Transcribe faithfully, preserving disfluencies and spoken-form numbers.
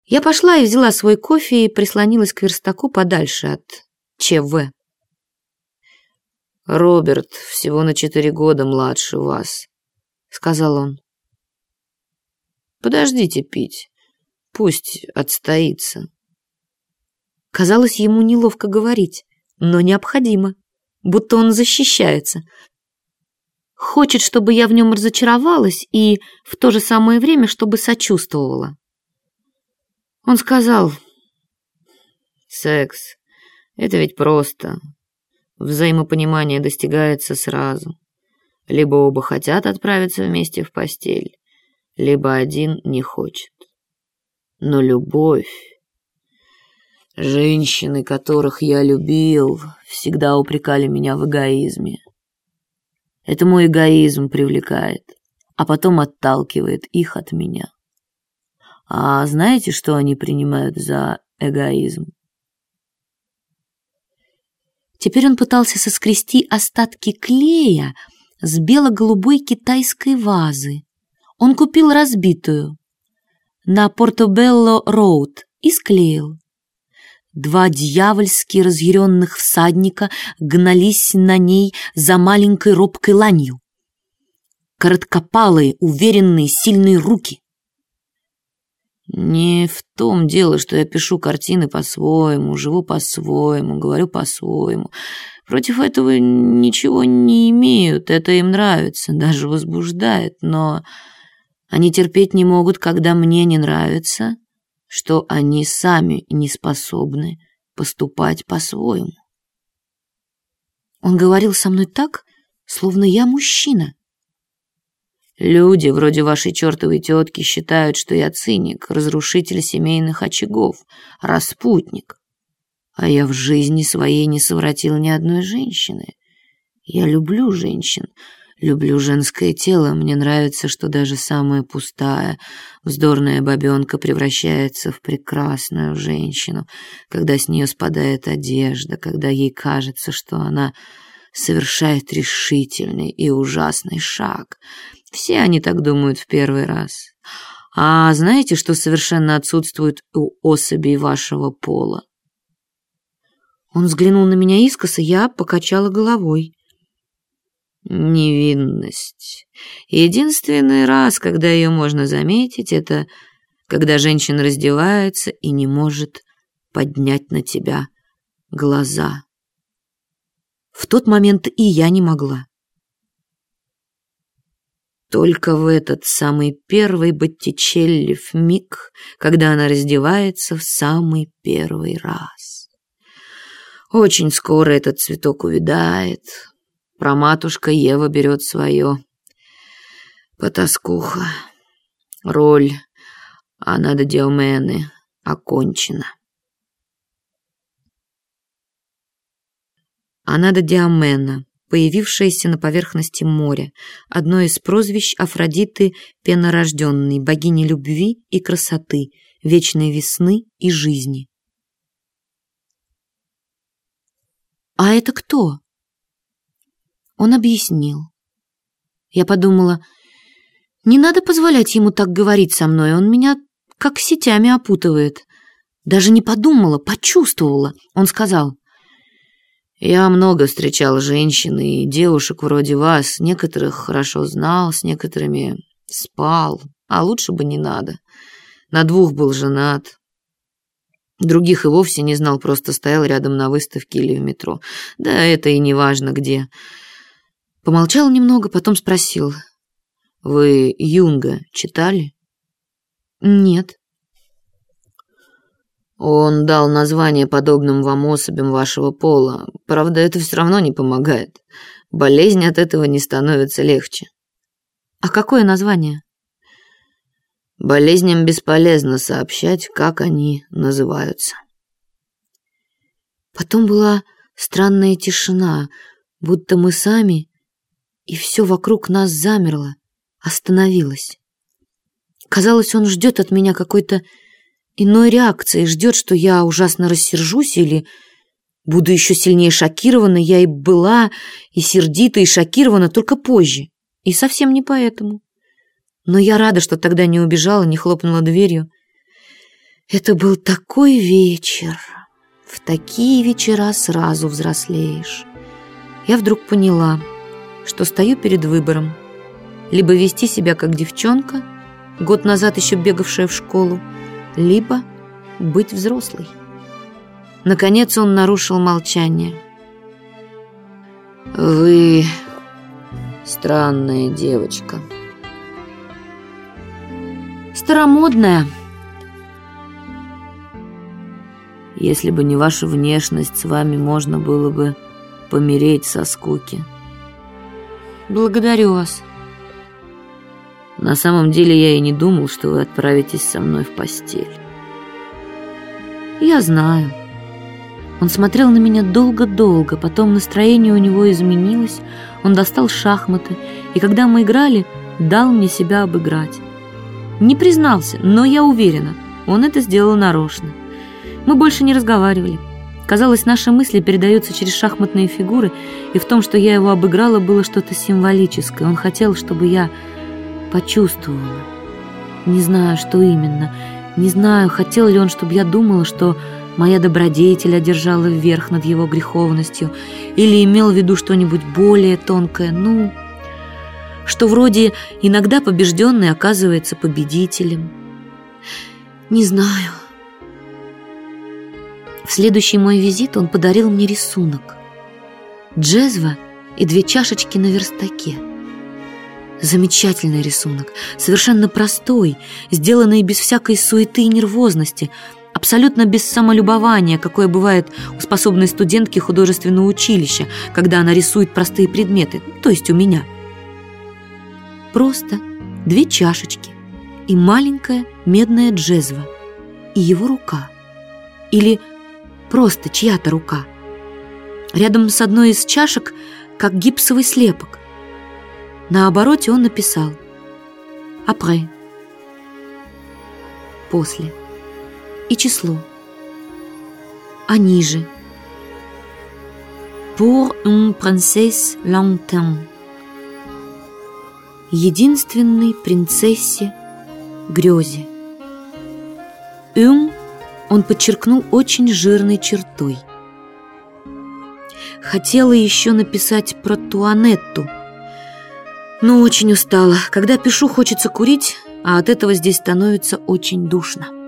Я пошла и взяла свой кофе и прислонилась к верстаку подальше от ЧВ. «Роберт всего на четыре года младше вас», — сказал он. «Подождите пить, пусть отстоится». Казалось, ему неловко говорить, но необходимо, будто он защищается. Хочет, чтобы я в нем разочаровалась и в то же самое время, чтобы сочувствовала. Он сказал: «Секс — это ведь просто. Взаимопонимание достигается сразу. Либо оба хотят отправиться вместе в постель, либо один не хочет. Но любовь... Женщины, которых я любил, всегда упрекали меня в эгоизме. Это мой эгоизм привлекает, а потом отталкивает их от меня. А знаете, что они принимают за эгоизм?» Теперь он пытался соскрести остатки клея с бело-голубой китайской вазы. Он купил разбитую на Портобелло-роуд и склеил. Два дьявольски разъяренных всадника гнались на ней за маленькой робкой ланью. Короткопалые, уверенные, сильные руки. Не в том дело, что я пишу картины по-своему, живу по-своему, говорю по-своему. Против этого ничего не имеют, это им нравится, даже возбуждает, но они терпеть не могут, когда мне не нравится, что они сами не способны поступать по-своему. Он говорил со мной так, словно я мужчина. Люди вроде вашей чертовой тетки считают, что я циник, разрушитель семейных очагов, распутник. А я в жизни своей не совратил ни одной женщины. Я люблю женщин, люблю женское тело. Мне нравится, что даже самая пустая, вздорная бабенка превращается в прекрасную женщину, когда с нее спадает одежда, когда ей кажется, что она совершает решительный и ужасный шаг. Все они так думают в первый раз. А знаете, что совершенно отсутствует у особей вашего пола? Он взглянул на меня искоса, я покачала головой. Невинность. Единственный раз, когда ее можно заметить, это когда женщина раздевается и не может поднять на тебя глаза. В тот момент и я не могла. Только в этот самый первый Боттичелли в миг, когда она раздевается в самый первый раз. Очень скоро этот цветок увядает. Праматушка Ева берет свое. Потаскуха. Роль Ана де Диомены окончена. Ана де Диомена, появившаяся на поверхности моря, одно из прозвищ Афродиты Пенорожденной, богини любви и красоты, вечной весны и жизни. «А это кто?» Он объяснил. Я подумала, не надо позволять ему так говорить со мной, он меня как сетями опутывает. Даже не подумала, почувствовала. Он сказал: «Я много встречал женщин и девушек вроде вас, некоторых хорошо знал, с некоторыми спал, а лучше бы не надо. На двух был женат. Других и вовсе не знал, просто стоял рядом на выставке или в метро. Да это и не важно где». Помолчал немного, потом спросил: «Вы Юнга читали?» «Нет». «Он дал название подобным вам особям вашего пола. Правда, это все равно не помогает. Болезнь от этого не становится легче». «А какое название?» «Болезням бесполезно сообщать, как они называются». Потом была странная тишина, будто мы сами, и все вокруг нас замерло, остановилось. Казалось, он ждет от меня какой-то иной реакции, ждет, что я ужасно рассержусь или буду еще сильнее шокирована. Я и была, и сердита, и шокирована, только позже, и совсем не поэтому. Но я рада, что тогда не убежала, не хлопнула дверью. Это был такой вечер. В такие вечера сразу взрослеешь. Я вдруг поняла, что стою перед выбором: либо вести себя как девчонка, год назад еще бегавшая в школу, либо быть взрослой. Наконец он нарушил молчание. Вы странная девочка. Старомодная. Если бы не ваша внешность, с вами можно было бы помереть со скуки. Благодарю вас. На самом деле я и не думал, что вы отправитесь со мной в постель. Я знаю. Он смотрел на меня долго-долго, потом настроение у него изменилось, он достал шахматы, и когда мы играли, дал мне себя обыграть. Не признался, но я уверена, он это сделал нарочно. Мы больше не разговаривали. Казалось, наши мысли передаются через шахматные фигуры, и в том, что я его обыграла, было что-то символическое. Он хотел, чтобы я почувствовала. Не знаю, что именно. Не знаю, хотел ли он, чтобы я думала, что моя добродетель одержала верх над его греховностью, или имел в виду что-нибудь более тонкое, ну, что вроде иногда побежденный оказывается победителем. Не знаю. В следующий мой визит он подарил мне рисунок. Джезва и две чашечки на верстаке. Замечательный рисунок, совершенно простой, сделанный без всякой суеты и нервозности, абсолютно без самолюбования, какое бывает у способной студентки художественного училища, когда она рисует простые предметы, то есть у меня. Просто две чашечки и маленькая медная джезва, и его рука. Или просто чья-то рука. Рядом с одной из чашек, как гипсовый слепок. На обороте он написал «Après» – «после» и число. А ниже «Pour une princesse lointaine» – «Единственной принцессе грезе». «Un» он подчеркнул очень жирной чертой. Хотела еще написать про Туанетту, но очень устала. Когда пишу, хочется курить, а от этого здесь становится очень душно.